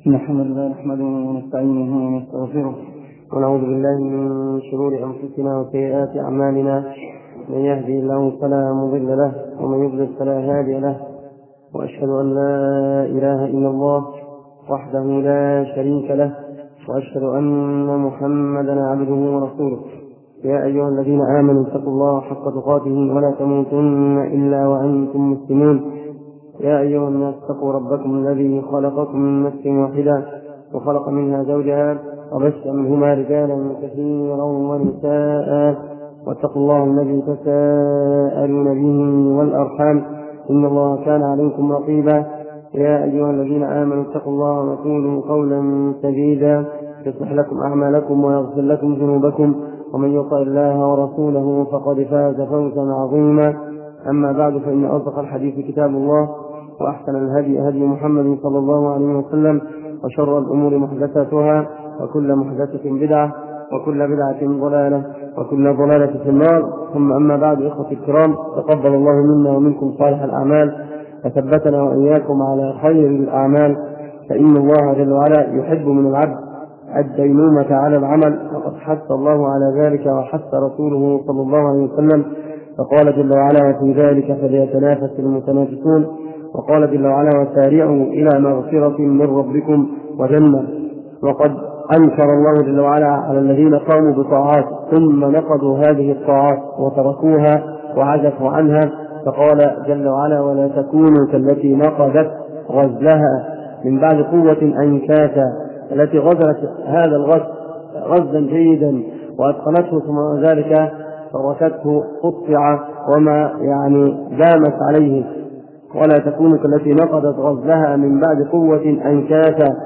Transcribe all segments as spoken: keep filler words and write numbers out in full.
الحمد لله نحمده ونستعينه ونستغفره ونعوذ بالله من شرور أنفسنا وسيئات أعمالنا. من يهدي الله فلا مضل له ومن يضلل فلا هادي له، وأشهد أن لا إله إلا الله وحده لا شريك له، وأشهد أن محمدا عبده ورسوله. يا أيها الذين آمنوا اتقوا الله حق تقاته ولا تموتن إلا وأنتم مسلمون. يا أيها الناس اتقوا ربكم الذي خلقكم من نفس واحدة وخلق منها زوجها وبث منهما رجالا كثيرا ونساء، واتقوا الله الذي تساءلون به والأرحام إن الله كان عليكم رقيبا. يا أيها الذين آمنوا اتقوا الله وقولوا قولا سديدا يصلح لكم أعمالكم ويغفر لكم ذنوبكم، ومن يطع الله ورسوله فقد فاز فوزا عظيما. أما بعد، فإن أصدق الحديث كتاب الله، وأحسن الهدي هدي محمد صلى الله عليه وسلم، وشر الأمور محدثاتها، وكل محدثة بدعة، وكل بدعة ضلالة، وكل ضلالة في النار. ثم أما بعد، إخوتي الكرام، تقبل الله منا ومنكم صالح الأعمال، وثبتنا وإياكم على خير الأعمال، فإن الله جل وعلا يحب من العبد الدينومة على العمل، وقد حث الله على ذلك وحث رسوله صلى الله عليه وسلم، فقال جل وعلا: وفي ذلك فليتنافس المتنافسون. وقال جل وعلا: وسارعوا إلى مغفرة من ربكم وجنة. وقد أنكر الله جل وعلا على الذين قاموا بطاعات ثم نقضوا هذه الطاعات وتركوها وعزفوا عنها، فقال جل وعلا: ولا تكونوا كالتي نقضت غزلها من بعد قوة أنكاثا، التي غزلت هذا الغزل غزلا جيدا وأتقنته، ثم ذلك تركته قطع وما يعني دامت عليه. ولا تكونوا كالتي نقضت غزلها من بعد قوة أنكاثا.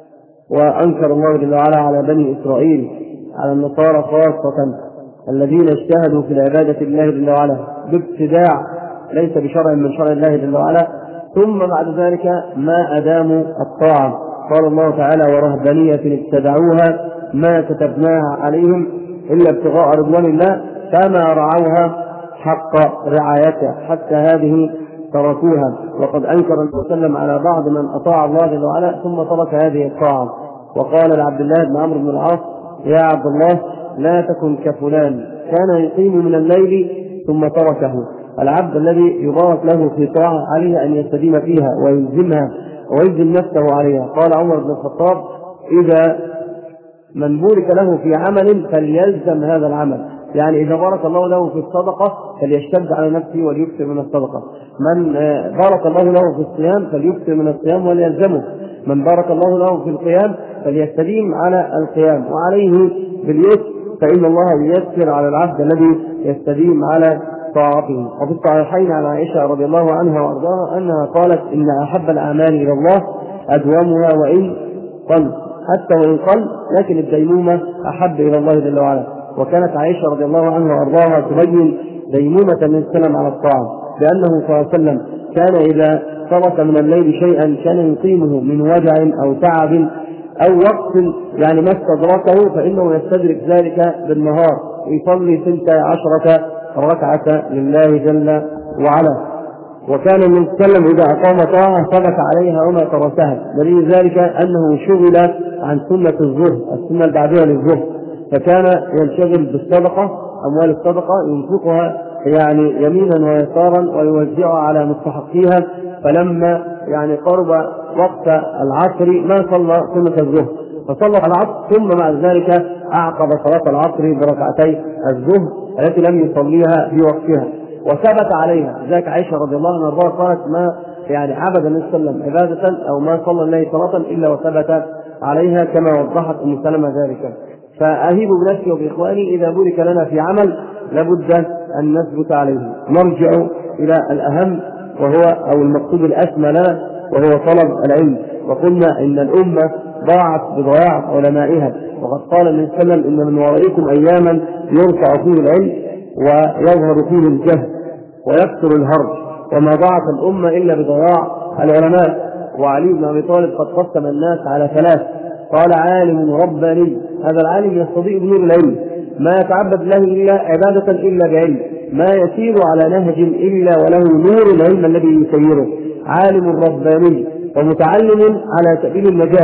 وأنكر الله جل وعلا على بني إسرائيل، على النصارى خاصة، الذين اجتهدوا في العبادة لله جل وعلا بابتداع ليس بشرع من شرع الله جل وعلا، ثم بعد ذلك ما أداموا الطاعة. قال الله تعالى: ورهبانية ابتدعوها ما كتبناها عليهم إلا ابتغاء رضوان الله فما رعوها حق رعايتها حتى هذه تركوها. وقد أنكر النبي صلى الله عليه وسلم على بعض من أطاع الله جل وعلا ثم ترك هذه الطاعة، وقال لعبد الله بن عمرو بن العاص: يا عبد الله، لا تكن كفلان كان يقيم من الليل ثم تركه. العبد الذي يبارك له في طاعة عليه أن يستديم فيها ويلزمها ويلزم نفسه عليها. قال عمر بن الخطاب: إذا من بورك له في عمل فليلزم هذا العمل، يعني إذا بارك الله له في الصدقة فليشتد على نفسه وليكثر من الصدقة. من بارك الله له في الصيام فليكثر من الصيام وليلزمه. من بارك الله له في القيام فليستديم على القيام، وعليه باليسر، فإن الله ييسر على العبد الذي يستديم على طاعته. وفي الصحيحين عن عائشة رضي الله عنها وأرضاها أنها قالت: إن أحب الأعمال إلى الله أدومها وإن قل، حتى وإن قل، لكن الدينومة أحب إلى الله جل وعلا. وكانت عائشة رضي الله عنها وأرضاها تبين دينومة من سلم على الطاعة، لأنه صلى الله عليه وسلم كان إذا ترك من الليل شيئا كان يقيمه من وجع أو تعب أو وقت يعني ما استدركه، فإنه يستدرك ذلك بالنهار ويصلي ثنتا عشرة ركعة لله جل وعلا. وكان النبي صلى الله عليه وسلم إذا أقام طاعة ثبت عليها وما تركها، دليل ذلك أنه شغل عن سنة الظهر، السنة البعدية للظهر، فكان ينشغل بالصدقة، أموال الصدقة ينفقها يعني يمينا ويسارا ويوزعها على مستحقيها. فلما يعني قرب وقت العصر ما صلى سنة الظهر، فصلى العصر ثم بعد ذلك أعقب صلاة العصر بركعتي الظهر التي لم يصليها في وقتها، وثبت عليها. ذاك عائشة رضي الله عنها قالت: ما يعني عبد النبي صلى الله عليه وسلم عبادة أو ما صلى الله صلاة إلا وثبت عليها، كما وضحت أم سلمة ذلك. فأهيب بنفسي وبإخواني إذا بورك لنا في عمل لابد أن نثبت عليه. نرجع إلى الأهم وهو أو المقصود الأسمى لنا، وهو طلب العلم. وقلنا إن الأمة ضاعت بضياع علمائها، وقد قال النبي صلى الله عليه وسلم: إن من ورائكم أياما يرفع فيه العلم ويظهر فيه الجهل ويكثر الهرج، وما ضاعت الأمة إلا بضياع العلماء. وعلي بن أبي طالب قد قسم الناس على ثلاث، قال: عالم رباني، هذا العالم يستضيء بنور العلم، ما يتعبد له إلا عبادة إلا بعلم، ما يسير على نهج إلا وله نور العلم الذي يسيره. عالم رباني ومتعلم على سبيل النجاة،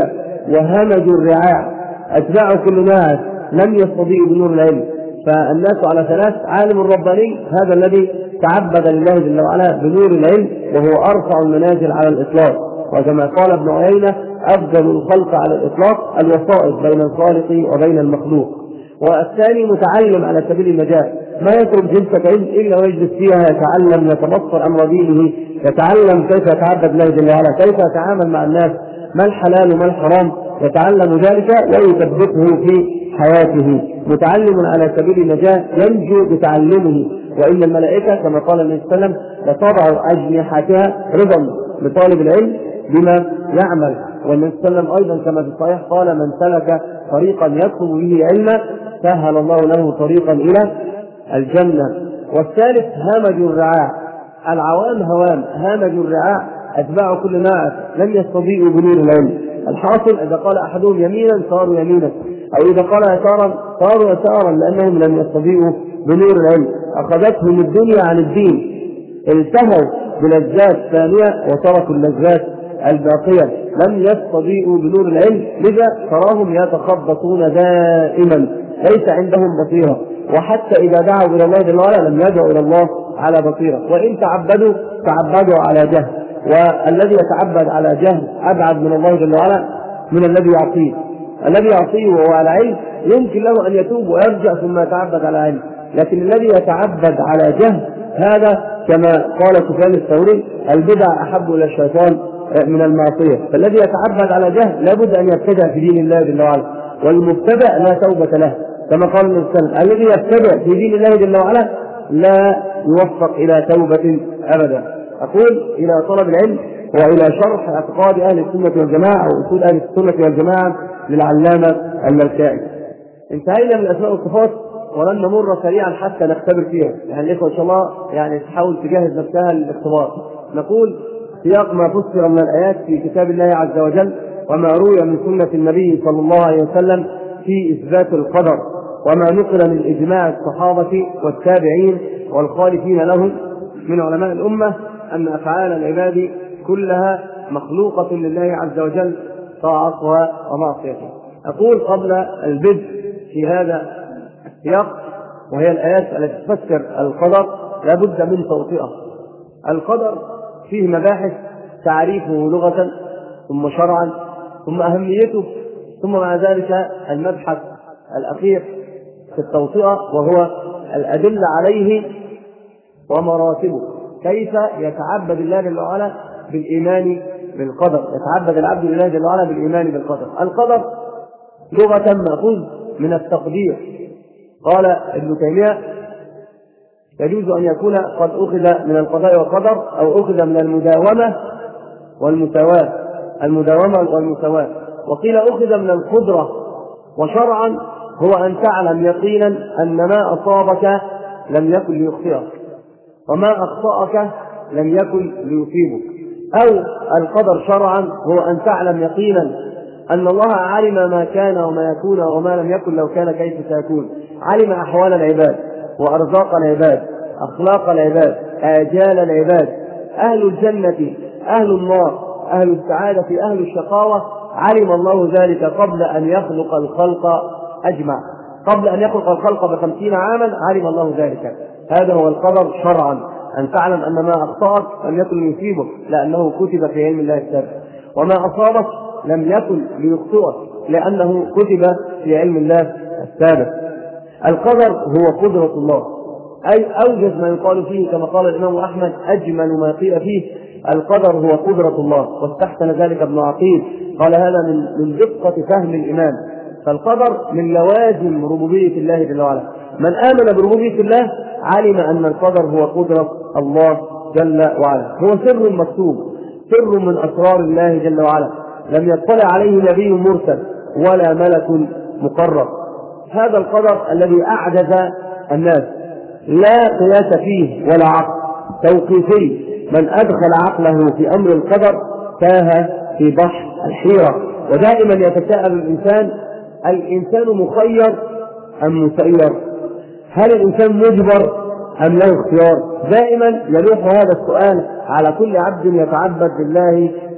وهمجوا الرعاع، أتباعوا كل ناس لم يستضيئوا بنور العلم. فالناس على ثلاث: عالم رباني، هذا الذي تعبد لله جل وعلا بنور العلم وهو أرفع المنازل على الإطلاق، وكما قال ابن عيينة: أفضل الخلق على الإطلاق الوسائط بين الخالق وبين المخلوق. والثاني متعلم على سبيل النجاة، ما يترك جلسة علم إلا ويجلس فيها يتعلم، يتبصر أمر دينه، يتعلم كيف يتعبد الله جل وعلا، كيف يتعامل مع الناس، ما الحلال وما الحرام، يتعلم ذلك ويثبته في حياته. متعلم على سبيل النجاة ينجو بتعلمه. وإن الملائكة كما قال النبي صلى الله عليه وسلم لتضع أجنحتها رضا بطالب العلم بما يعمل. والنبي صلى الله عليه وسلم أيضا كما في الصحيح قال: من سلك طريقا يطلب به علما سهل الله له طريقا إلى الجنة. والثالث هامج الرعاع، العوام هوام، هامج الرعاع أتباع كل ناس لم يستضيئوا بنور العلم. الحاصل إذا قال أحدهم يمينا صاروا يمينا، أو إذا قال يسارا صاروا يسارا، لأنهم لم يستضيئوا بنور العلم. أخذتهم الدنيا عن الدين، التهوا بلذات ثانية وتركوا اللذات الباقية، لم يستضيئوا بنور العلم، لذا تراهم يتخبطون دائما، ليس عندهم بصيرة. وحتى إذا دعوا إلى الله جل وعلا لم يدعوا إلى الله على بصيرة، وإن تعبدوا تعبدوا على جهل، والذي يتعبد على جهل أبعد من الله جل وعلا من الذي يعصيه. الذي يعصيه وهو على علم يمكن له أن يتوب ويرجع ثم يتعبد على علم، لكن الذي يتعبد على جهل هذا كما قال سفيان الثوري: البدع أحب إلى الشيطان من المعصية. فالذي يتعبد على جهل لابد أن يبتدع في دين الله جل وعلا، والمبتدع لا توبة له، كما قال النبي صلى الله عليه وسلم: الذي يبتدع في دين الله جل وعلا لا يوفق إلى توبة أبدا. أقول إلى طلب العلم وإلى شرح اعتقاد أهل السنة والجماعة وأصول أهل السنة والجماعة للعلامة الملكائي. انتهينا من الأسماء والصفات، ولن نمر سريعا حتى نختبر فيها، يعني الإخوة إن شاء الله يعني تحاول تجهز نفسها للاختبار. نقول: سياق ما فسر من الآيات في كتاب الله عز وجل، وما روي من سنة النبي صلى الله عليه وسلم في إثبات القدر، وما نقل من إجماع الصحابة والتابعين والخالفين لهم من علماء الأمة أن أفعال العباد كلها مخلوقة لله عز وجل طاعتها ومعصيته. أقول قبل البدء في هذا السياق، وهي الآيات التي تفسر القدر، لابد من توطئة. القدر فيه مباحث: تعريفه لغة، ثم شرعا، ثم أهميته، ثم مع ذلك المبحث الأخير في التوطئة وهو الأدلة عليه ومراتبه. كيف يتعبد الله جل وعلا بالإيمان بالقدر، يتعبد العبد لله جل وعلا بالإيمان بالقدر. القدر لغة مأخوذ من التقدير. قال ابن تيمية: يجوز أن يكون قد أخذ من القضاء والقدر، أو أخذ من المداومة والمساواة، المداومة والمساواة. وقيل أخذ من القدرة. وشرعا هو أن تعلم يقينا أن ما أصابك لم يكن ليخطئك، وما أخطأك لم يكن ليصيبك. أو القدر شرعا هو أن تعلم يقينا أن الله علم ما كان وما يكون وما لم يكن لو كان كيف سيكون، علم أحوال العباد وأرزاق العباد، أخلاق العباد، آجال العباد، أهل الجنة، أهل النار، أهل السعادة، أهل الشقاوة، علم الله ذلك قبل أن يخلق الخلق أجمع، قبل أن يخلق الخلق بخمسين عاما علم الله ذلك. هذا هو القدر شرعا، أن تعلم أن ما أخطأك لم يكن يصيبك لأنه كتب في علم الله السابق، وما أصابك لم يكن ليخطئك لأنه كتب في علم الله السابق. القدر هو قدرة الله، أي أوجز ما يقال فيه كما قال الإمام أحمد: أجمل ما قيل فيه القدر هو قدرة الله. واستحسن ذلك ابن عقيل، قال: هذا من من دقة فهم الإمام. فالقدر من لوازم ربوبية الله جل وعلا. من آمن بربوبية الله علم أن القدر هو قدرة الله جل وعلا، هو سر مكتوب، سر من أسرار الله جل وعلا، لم يطلع عليه نبي مرسل ولا ملك مقرب. هذا القدر الذي أعجز الناس، لا قياس فيه ولا عقل، توقيفي. من أدخل عقله في أمر القدر تاه في بحر الحيرة. ودائما يتساءل الإنسان: الإنسان مخير أم مسير؟ هل الإنسان مجبر أم له اختيار؟ دائما يلوح هذا السؤال على كل عبد يتعبد بالله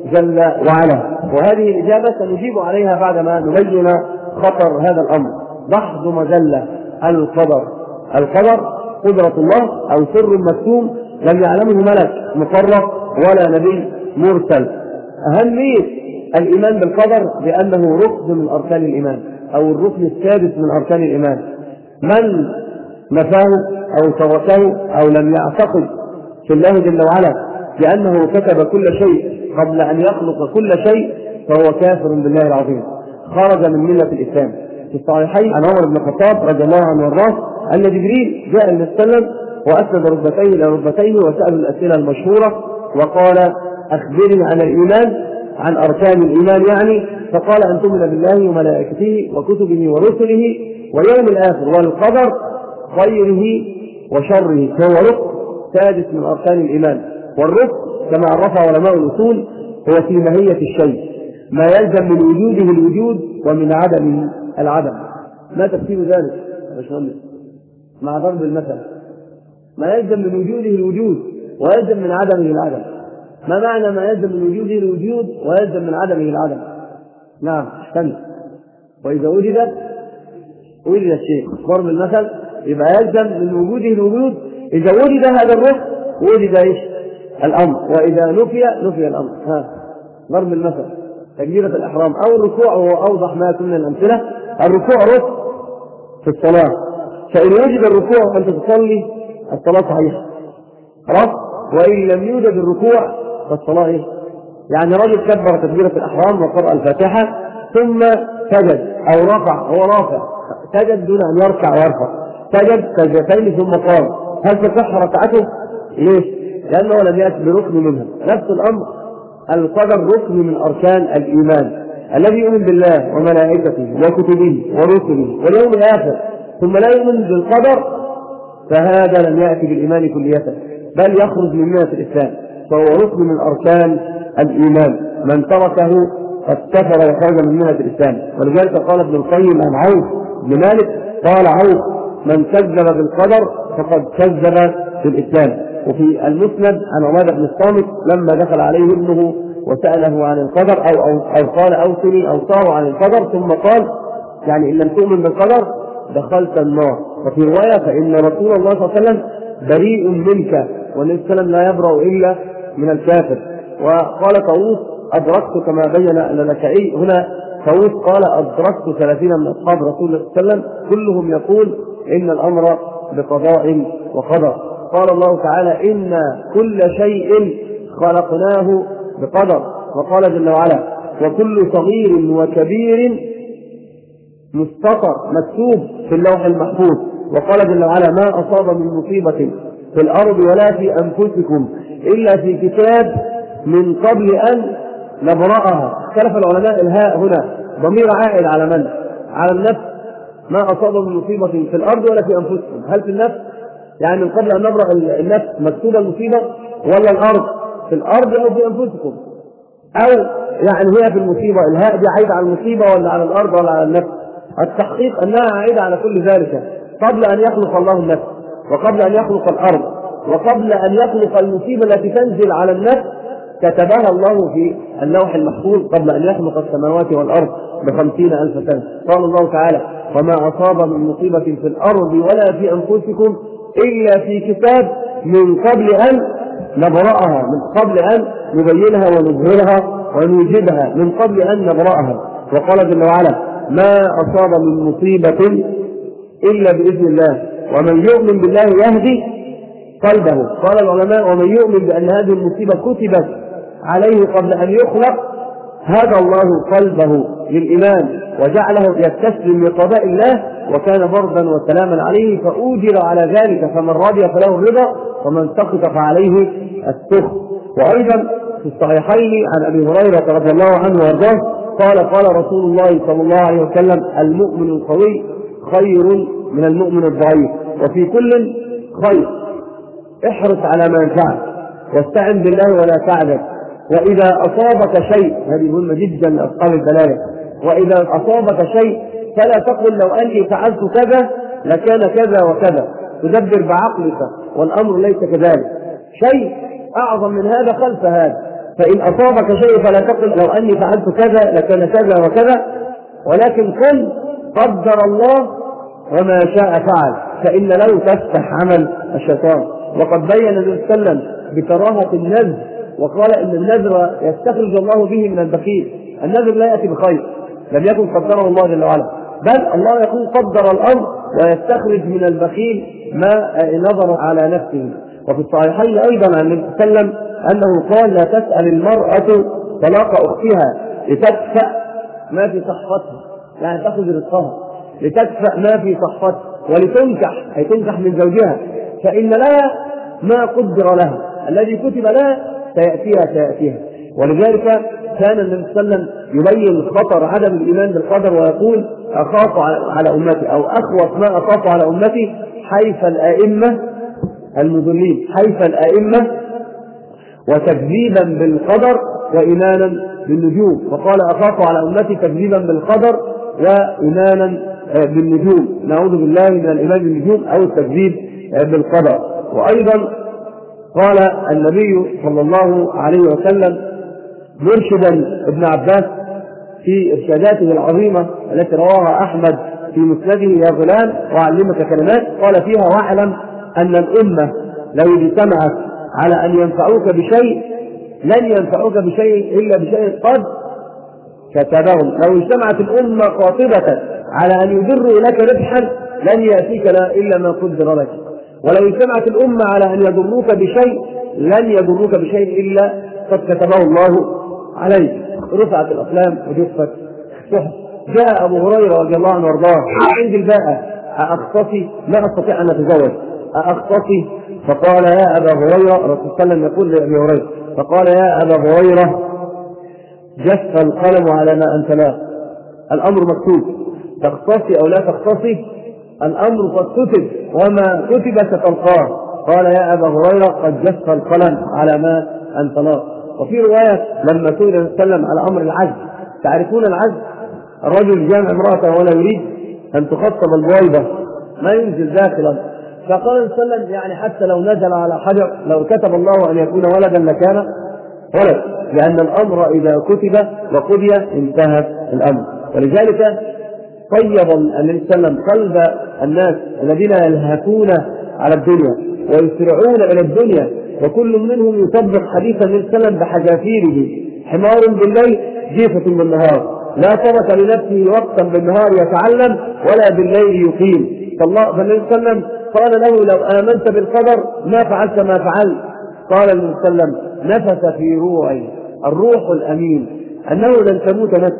جل وعلا. وهذه الإجابة سنجيب عليها بعدما نبين خطر هذا الأمر. دحض مجلة القدر. القدر قدرة الله أو سر مكتوم لم يعلمه ملك مقرب ولا نبي مرسل. أهمية الإيمان بالقدر بأنه ركن من أركان الإيمان أو الركن السادس من أركان الإيمان. من نفاه أو تركه أو لم يعتقد في الله جل وعلا بأنه كتب كل شيء قبل أن يخلق كل شيء فهو كافر بالله العظيم، خرج من ملة الإسلام. في الصحيحين عن عمر بن الخطاب رضي الله عنه وارضاه أن جبريل جاء النبي صلى الله عليه وسلم وأسند ركبتيه إلى ركبتيه وسأل الأسئلة المشهورة وقال أخبرني عن الإيمان، عن أركان الإيمان يعني. فقال أن تؤمن بالله وملائكته وكتبه ورسله ويوم الآخر والقدر خيره وشره، فهو ركن سادس من أركان الإيمان. والركن كما عرفه علماء الأصول هو في ماهية الشيء ما يلزم من وجوده الوجود ومن عدمه العدم. ما تفسير ذلك يا باشمهندس مع ضرب المثل؟ ما يلزم من وجوده الوجود ويلزم من عدمه العدم. ما معنى ما يلزم من وجوده الوجود ويلزم من عدمه العدم؟ نعم استنى. وإذا وجد وجد الشيء. ضرب المثل يبقى يلزم من وجوده الوجود. إذا وجد هذا الركن وجد ايش؟ الأمر. وإذا نفي نفي الأمر. ها ضرب المثل تكبيرة الإحرام أو الركوع وهو أوضح ما يكون من الأمثلة. الركوع ركن في الصلاة، فإن وجد الركوع وأنت تصلي الصلاة صحيحة خلاص. وإن لم يوجد الركوع فالصلاة إيه؟ يعني رجل كبر تكبيرة الإحرام وقرأ الفاتحة ثم سجد أو رفع، هو رافع سجد دون أن يركع ويرفع، سجد سجدتين ثم قام، هل تصح ركعته؟ ليش؟ لأنه لم يأتي بركن منها. نفس الأمر القدر ركن من أركان الإيمان. الذي يؤمن بالله وملائكته وكتبه ورسله واليوم الآخر ثم لا يؤمن بالقدر فهذا لم يأتي بالإيمان كليته بل يخرج من ملة الإسلام، فهو ركن من أركان الإيمان. من تركه قد كفر وخرج من ملة الإسلام. ولذلك قال ابن القيم عن عوف بن مالك قال عوف من كذب بالقدر فقد كذب بالإسلام. وفي المسند عن عمادة بن الصامت لما دخل عليه ابنه وسأله عن القدر أو, أو, أو قال أوصني أو صار عن القدر ثم قال يعني إن لم تؤمن بالقدر دخلت النار. وفي رواية فإن رسول الله صلى الله عليه وسلم بريء منك، والنبي صلى الله عليه وسلم لا يبرأ إلا من الكافر. وقال طاووس أدركت كما بين اللالكائي هنا، طاووس قال أدركت ثلاثين من أصحاب رسول الله صلى الله عليه وسلم كلهم يقول إن الأمر بقضاء وقدر. قال الله تعالى إن كل شيء خلقناه بقدر. وقال جل وعلا وكل صغير وكبير مستطر مكتوب في اللوح المحفوظ. وقال جل وعلا ما أصاب من مصيبة في الأرض ولا في أنفسكم إلا في كتاب من قبل أن نبرأها. اختلف العلماء الهاء هنا ضمير عائد على من؟ على النفس. ما أصاب من مصيبة في الأرض ولا في أنفسكم، هل في النفس؟ يعني من قبل أن نبرأ النفس مكتوبة المصيبة ولا الأرض؟ في الأرض أو في أنفسكم، أو يعني هي في المصيبة الهاء دي عايدة على المصيبة ولا على الأرض ولا على النفس؟ التحقيق أنها عايدة على كل ذلك قبل أن يخلق الله النفس وقبل أن يخلق الأرض وقبل أن يخلق المصيبة التي تنزل على النفس كتبها الله في اللوح المحفوظ قبل أن يخلق السماوات والأرض بخمسين ألف سنة. قال الله تعالى وما أصاب من مصيبة في الأرض ولا في أنفسكم إلا في كتاب من قبل أن نبرأها، من قبل أن نبينها ونظهرها ونوجدها، من قبل أن نبرأها. وقال جل وعلا ما أصاب من مصيبة إلا بإذن الله ومن يؤمن بالله يهدي قلبه. قال العلماء ومن يؤمن بأن هذه المصيبة كتبت عليه قبل أن يخلق هدى الله قلبه للإيمان وجعله يستسلم لقضاء الله وكان بردا وسلاما عليه فأوجر على ذلك، فمن رضي فله الرضا ومن سخط فعليه السخط. وأيضا في الصحيحين عن أبي هريرة رضي الله عنه وارضاه قال قال رسول الله صلى الله عليه وسلم المؤمن القوي خير من المؤمن الضعيف وفي كل خير. احرص على ما ينفعك واستعن بالله ولا تعجز. وإذا أصابك شيء، هذه مهمة جدا لأصحاب البلايا، وإذا أصابك شيء فلا تقل لو أني فعلت كذا لكان كذا وكذا، تدبر بعقلك والأمر ليس كذلك. شيء أعظم من هذا خلف هذا، فإن أصابك شيء فلا تقل لو أني فعلت كذا لكان كذا وكذا، ولكن قل قدر الله وما شاء فعل، فإن له تفتح عمل الشيطان. وقد بين النبي صلى الله عليه وسلم بكراهة النذر، وقال إن النذر يستخرج الله به من البخيل. النذر لا يأتي بخير، لم يكن قدره الله جل وعلا، بل الله يكون قدر الأمر ويستخرج من البخيل ما نظر على نفسه. وفي الصحيحين أيضا عن النبي صلى الله عليه وسلم أنه قال لا تسأل المرأة طلاق أختها لتدفع ما في صحفتها، يعني تأخذ رزقها، لتدفع ما في صحفتها ولتنكح، أي تنكح من زوجها، فإن لها ما قدر لها، الذي كتب لها سيأتيها سيأتيها. ولذلك كان النبي صلى الله عليه وسلم يبين خطر عدم الإيمان بالقدر ويقول أخاف على أمتي، أو أخوف ما أخاف على أمتي حيف الأئمة المضلين، حيف الأئمة وتكذيبا بالقدر وإيمانا بالنجوم. وقال أخاف على أمتي تكذيبا بالقدر وإيمانا بالنجوم، نعوذ بالله من الإيمان بالنجوم أو التكذيب بالقدر. وأيضا قال النبي صلى الله عليه وسلم مرشدا ابن عباس في إرشاداته العظيمة التي رواها أحمد في مسنده يا غلام وأعلمك كلمات، قال فيها واعلم أن الأمة لو اجتمعت على أن ينفعوك بشيء لن ينفعوك بشيء إلا بشيء قد كتبهم. لو اجتمعت الأمة قاطبة على أن يضروا لك ربحا لن يأتيك إلا ما قدر لك، ولو اجتمعت الأمة على أن يضروك بشيء لن يضروك بشيء إلا قد كتبه الله عليك. رفعت الأقلام وجفت الصحف. جاء أبو هريرة رضي الله عنه وارضاه عند الباءة أأختصي لا أستطيع أن أتزوج أأختصي، فقال يا أبا هريرة، الرسول صلى الله عليه وسلم يقول لأبي هريرة، فقال يا أبا هريرة جف القلم على ما أنت لا، الأمر مكتوب، تختصي أو لا تختصي الأمر قد كتب وما كتب ستلقاه. قال يا أبا هريرة قد جف القلم على ما أنت لا. وفي رواية لما سئل النبي صلى الله عليه وسلم على أمر العزل، تعرفون العزل؟ الرجل جامع امرأته ولا يريد أن تخطب البويضة ما ينزل داخلا، فقال النبي صلى الله عليه وسلم يعني حتى لو نزل على حجر لو كتب الله أن يكون ولدا لكان ولد، لأن الأمر إذا كتب وقضي انتهى الأمر. ولذلك طيب النبي صلى الله عليه وسلم قلب الناس الذين يلهثون على الدنيا ويسرعون إلى الدنيا، وكل منهم يطبق حديث النبي صلى الله عليه وسلم بحذافيره، حمار بالليل جيفة بالنهار، لا ترك لنفسه وقتا بالنهار يتعلم ولا بالليل يقيم. فالنبي صلى الله عليه وسلم قال له لو آمنت بالقدر ما فعلت ما فعلت. قال النبي صلى الله عليه وسلم نفس في روعي الروح الأمين أنه لن تموت نفس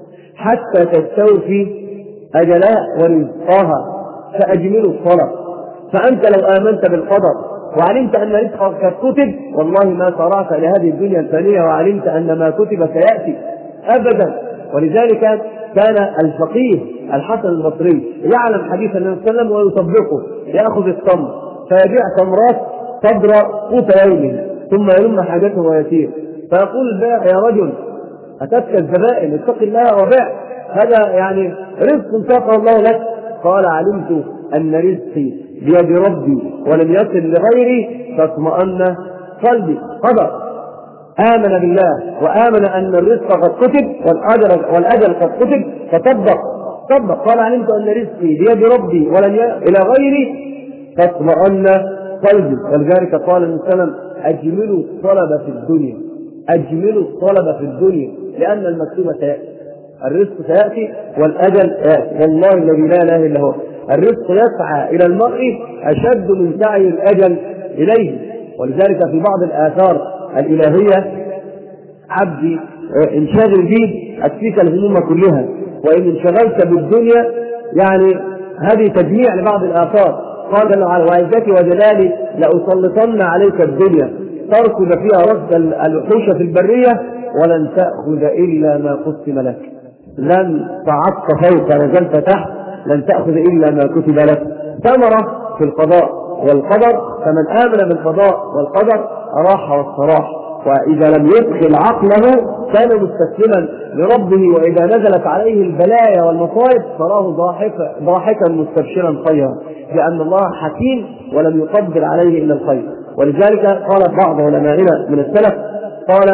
حتى تستوفي أجلها ورزقها فأجملوا الصلاة. فأنت لو آمنت بالقدر وعلمت أن رزقك قد كتب والله ما صرعت لهذه الدنيا الفانية، وعلمت أن ما كتب سيأتي أبدا. ولذلك كان الفقيه الحسن البصري يعلم حديث النبي صلى الله عليه وسلم ويطبقه، يأخذ التمر فيبيع تمرات قدر قوت يومه ثم يلم حاجته ويسير، فيقول البائع يا رجل أتتك الزبائن اتق الله وبيع، هذا يعني رزق ساقه الله لك. قال علمت أن رزقي بيد ربي ولم يصل لغيري فاطمأن قلبي. قدر، آمن بالله وآمن أن الرزق قد كتب والأجل, والأجل قد كتب فطبق طبق. قال علمت أن رزقي بيد ربي ولن يصل إلى غيري فاطمأن قلبي. ولذلك قال النبي صلى الله عليه وسلم أجملوا الطلب في الدنيا، أجملوا الطلب في الدنيا لأن المكتوب سيأتي، الرزق سيأتي والأجل يأتي، والله الذي لا إله إلا هو الرزق يسعى إلى المرء أشد من سعي الأجل إليه. ولذلك في بعض الآثار الإلهية عبدي انشغل به أكفيك الهموم كلها، وإن انشغلت بالدنيا يعني هذه تجميع لبعض الآثار. قال جل وعلا وعزتي وجلالي لأسلطن عليك الدنيا تركض فيها ركض الوحوش في البرية ولن تأخذ إلا ما قسم لك، لن صعدت فوق نزلت تحت لن تأخذ إلا ما كتب لك. ثمرة في القضاء والقدر، فمن آمن بالقضاء والقدر راح واستراح، وإذا لم يدخل عقله كان مستسلما لربه، وإذا نزلت عليه البلايا والمصائب فراه ضاحكا ضاحكا مستبشرا خيرا، لأن الله حكيم ولم يقدر عليه إلا الخير. ولذلك قال بعض علمائنا من السلف قال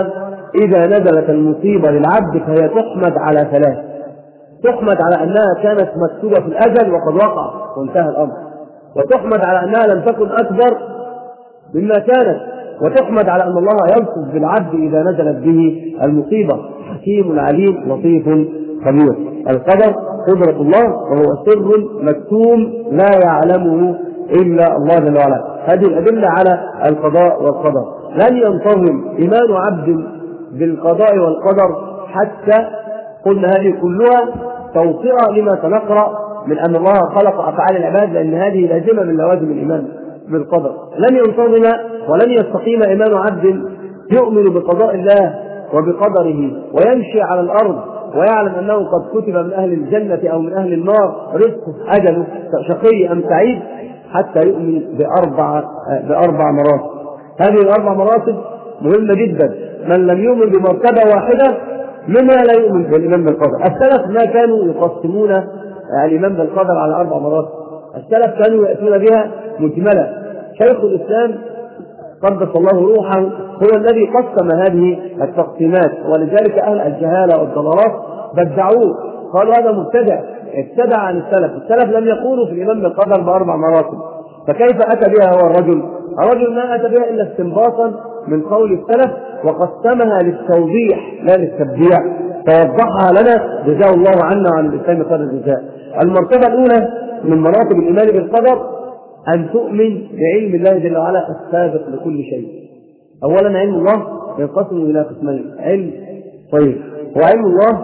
إذا نزلت المصيبة للعبد فهي تحمد على ثلاث. تحمد على أنها كانت مكتوبة في الأجل وقد وقع وانتهى الأمر، وتحمد على أنها لم تكن أكبر مما كانت، وتحمد على أن الله يلطف بالعبد إذا نزلت به المصيبة. حكيم عليم لطيف خبير. القدر قدرة الله وهو سر مكتوم لا يعلمه إلا الله جل وعلا. هذه الأدلة على القضاء والقدر. لن ينتظم إيمان عبد بالقضاء والقدر حتى قلنا هذه كلها توطئة لما سنقرأ من أن الله خلق أفعال العباد، لأن هذه لازمة من لوازم الإيمان بالقدر. لن ينتظم ولن يستقيم إيمان عبد يؤمن بقضاء الله وبقدره ويمشي على الأرض ويعلم أنه قد كتب من أهل الجنة أو من أهل النار رزقه أجله شقي أم سعيد، حتى يؤمن بأربع بأربع مراتب. هذه الأربع مراتب مهمة جدا. من لم يؤمن بمرتبة واحدة منها لا يؤمن بالإيمان بالقدر. السلف ما كانوا يقسمون الإيمان بالقدر على أربع مراتب. السلف كانوا يأتون بها مجملة. شيخ الإسلام قدس الله روحه هو الذي قسم هذه التقسيمات، ولذلك أهل الجهالة والضلالات بدعوه، قالوا هذا مبتدع، ابتدع عن السلف. السلف لم يقولوا في الإيمان بالقدر بأربع مراتب، فكيف أتى بها هو الرجل؟ الرجل ما أتى بها إلا استنباطا من قول السلف، وقسمها للتوضيح لا للتبديع، فوضحها لنا جزاه الله عنا وعن الإسلام خير الجزاء. المرتبة الأولى من مراتب الإيمان بالقدر أن تؤمن بعلم الله جل وعلا السابق لكل شيء. أولا علم الله ينقسم إلى قسمين: علم طيب وعلم الله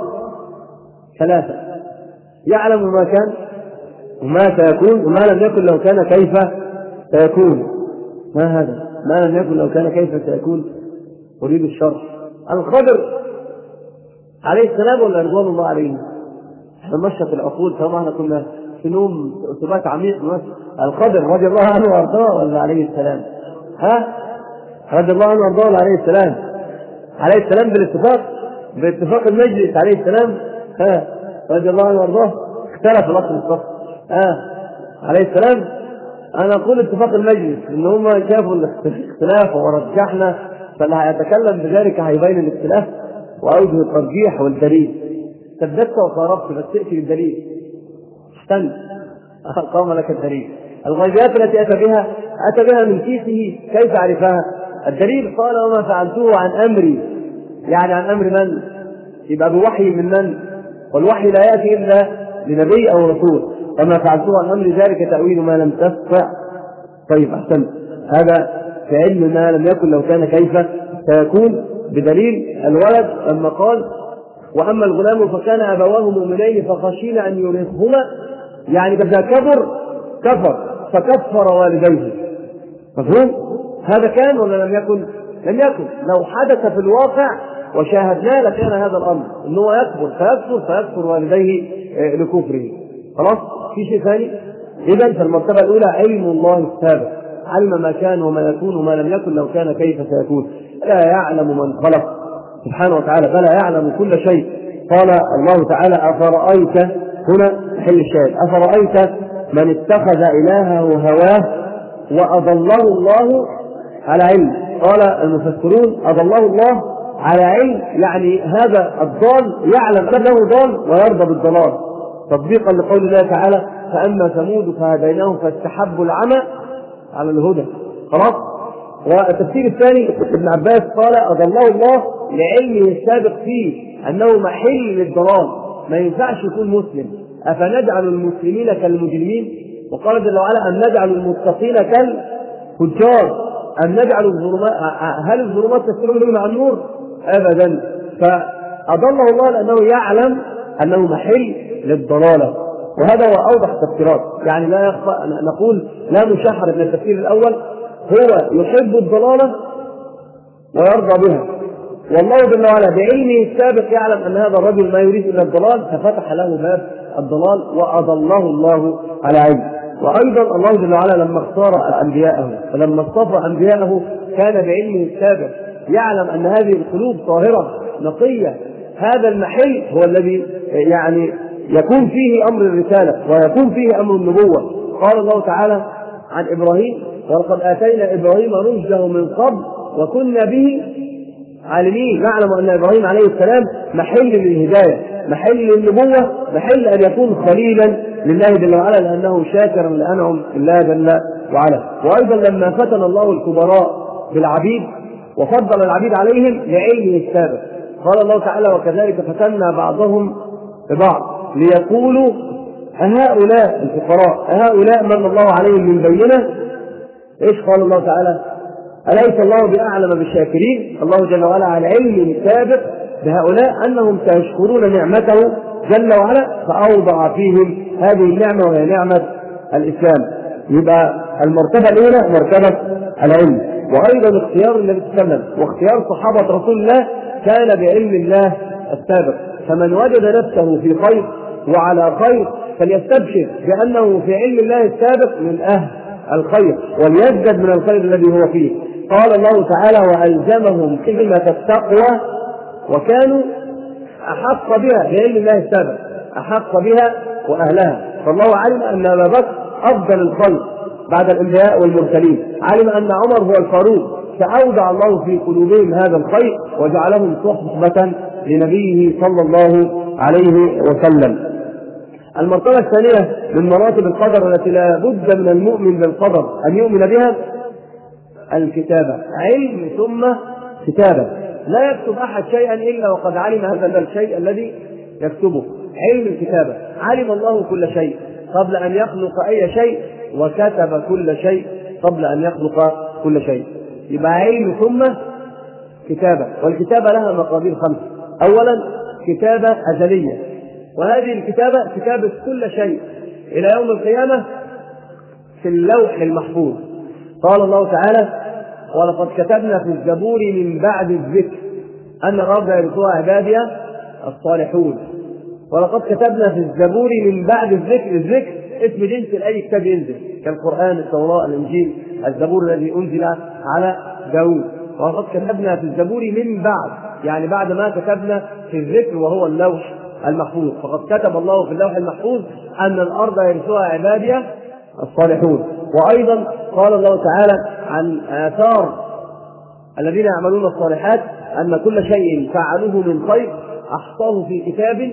ثلاثة: يعلم ما كان وما سيكون وما لم يكن لو كان كيف سيكون. ما هذا؟ ما لم يكن لو كان كيف سيكون؟ أريد الشرح. الخضر عليه السلام ولا رضوان الله عليه؟ احنا مشت العقول طبعا، احنا كنا في نوم ثبات عميق. الخضر رضي الله عنه وارضاه ولا عليه السلام؟ ها؟ رضي الله عنه وارضاه ولا عليه السلام؟ عليه السلام بالاتفاق، باتفاق المجلس عليه السلام. ها؟ رضي الله عنه وارضاه. اختلف الاصل الصف. ها؟ عليه السلام. انا اقول اتفاق المجلس ان هم شافوا الاختلاف ورجحنا، فاللي هيتكلم بذلك هيبين الاختلاف واوجه الترجيح والدليل. سددت وقاربت بس ائتي بالدليل. استنى قام لك الدليل. الغيبيات التي اتى بها اتى بها من كيسه، كيف عرفها؟ الدليل قال: وما فعلته عن امري، يعني عن امر من؟ يبقى بوحي من من؟ والوحي لا ياتي الا لنبي او رسول. وما فعلته عن امر ذلك تاويل ما لم تستطع. طيب احسنت. هذا في علم ما لم يكن لو كان كيف سيكون، بدليل الولد لما قال: واما الغلام فكان ابواه مؤمنين فخشينا ان يرهقهما، يعني اذا كبر كفر فكفر والديه. مفهوم؟ هذا كان ولا لم يكن؟ لم يكن. لو حدث في الواقع وشاهدناه لكان هذا الامر انه يكبر فيكفر فيكفر والديه لكفره. خلاص؟ في شيء ثاني؟ اذا فالمرتبه الاولى علم الله السابق، علم ما كان وما يكون وما لم يكن لو كان كيف سيكون. لا يعلم من خلق سبحانه وتعالى، فلا يعلم كل شيء. قال الله تعالى: أفرأيت، هنا حل الشاهد، أفرأيت من اتخذ إلهه هواه وأضله الله على علم. قال المفسرون: أضله الله على علم، يعني هذا الضال يعلم أنه ضال ويرضى بالضلال، تطبيقا لقول الله تعالى: فأما ثمود فهديناهم فاستحبوا العمى على الهدى. خلاص؟ والتفسير الثاني ابن عباس قال: أضله الله لعلمه السابق فيه أنه محل للضلال، ما ينفعش يكون مسلم. أفنجعل المسلمين كالمجرمين؟ وقال جل وعلا: أن نجعل المتقين كالفجار، أن نجعل الظلمات، هل الظلمات تستمر مع النور؟ أبدا. فأضله الله لأنه يعلم أنه محل للضلالة، وهذا هو أوضح التفسيرات. يعني لا يخفى، نقول لا نشحر من التفسير الأول، هو يحب الضلالة ويرضى بها، والله جل وعلا بعلمه السابق يعلم أن هذا الرجل ما يريد إلا الضلال ففتح له باب الضلال وأضله الله على علم. وأيضا الله جل وعلا لما اختار أنبياءه ولما اصطفى أنبياءه كان بعلمه السابق يعلم أن هذه القلوب طاهرة نقية، هذا المحل هو الذي يعني يكون فيه أمر الرسالة ويكون فيه أمر النبوة. قال الله تعالى عن إبراهيم: ولقد آتينا إبراهيم رشده من قبل وكنا به عالمين، نعلم أن إبراهيم عليه السلام محل للهداية، محل للنبوة، محل أن يكون خليلا لله جل وعلا، لأنه شاكرا لأنعم الله جل وعلا. وأيضا لما فتن الله الكبراء بالعبيد وفضل العبيد عليهم لعلمه السابق، قال الله تعالى: وكذلك فتنا بعضهم ببعض ليقولوا أهؤلاء الفقراء أهؤلاء من الله عليهم من بينة. إيش قال الله تعالى؟ أليس الله بأعلم بالشاكرين؟ الله جل وعلا على علم سابق بهؤلاء أنهم سيشكرون نعمته جل وعلا، فأوضع فيهم هذه النعمة وهي نعمة الإسلام. يبقى المرتبة الأولى مرتبة العلم. وأيضا اختيار النبي صلى الله عليه وسلم واختيار صحابة رسول الله كان بعلم الله السابق، فمن وجد نفسه في خير وعلى خير فليستبشر بأنه في علم الله السابق من أهل الخير، وليزدد من الخير الذي هو فيه. قال الله تعالى: وألزمهم كلمة التقوى وكانوا أحق بها، بعلم الله السابق أحق بها وأهلها. فالله علم أن أبا بكر أفضل الخلق بعد الأنبياء والمرسلين، علم أن عمر هو الفاروق، فأودع الله في قلوبهم هذا الخير وجعلهم صحبة لنبيه صلى الله عليه وسلم. المرتبة الثانية من مراتب القدر التي لا بد من المؤمن بالقدر أن يؤمن بها الكتابة، علم ثم كتابة. لا يكتب أحد شيئا إلا وقد علم هذا الشيء الذي يكتبه. علم الكتابة، علم الله كل شيء قبل أن يخلق أي شيء، وكتب كل شيء قبل أن يخلق كل شيء. يبقى علم ثم كتابة. والكتابة لها مقادير خمسة. أولا كتابة أزلية، وهذه الكتابة كتابة كل شيء إلى يوم القيامة في اللوح المحفوظ. قال الله تعالى: ولقد كتبنا في الزبور من بعد الذكر أن الأرض يرثها عبادي الصالحون. ولقد كتبنا في الزبور من بعد الذكر، الذكر اسم جنس لأي كتاب ينزل كالقرآن، التوراة، الإنجيل، الزبور الذي أنزل على داود. ولقد كتبنا في الزبور من بعد، يعني بعد ما كتبنا في الذكر وهو اللوح المحفوظ. فقد كتب الله في اللوح المحفوظ أن الأرض يرثها عبادي الصالحون. وأيضا قال الله تعالى عن آثار الذين يعملون الصالحات أن كل شيء فعلوه من خير أحصاه في كتاب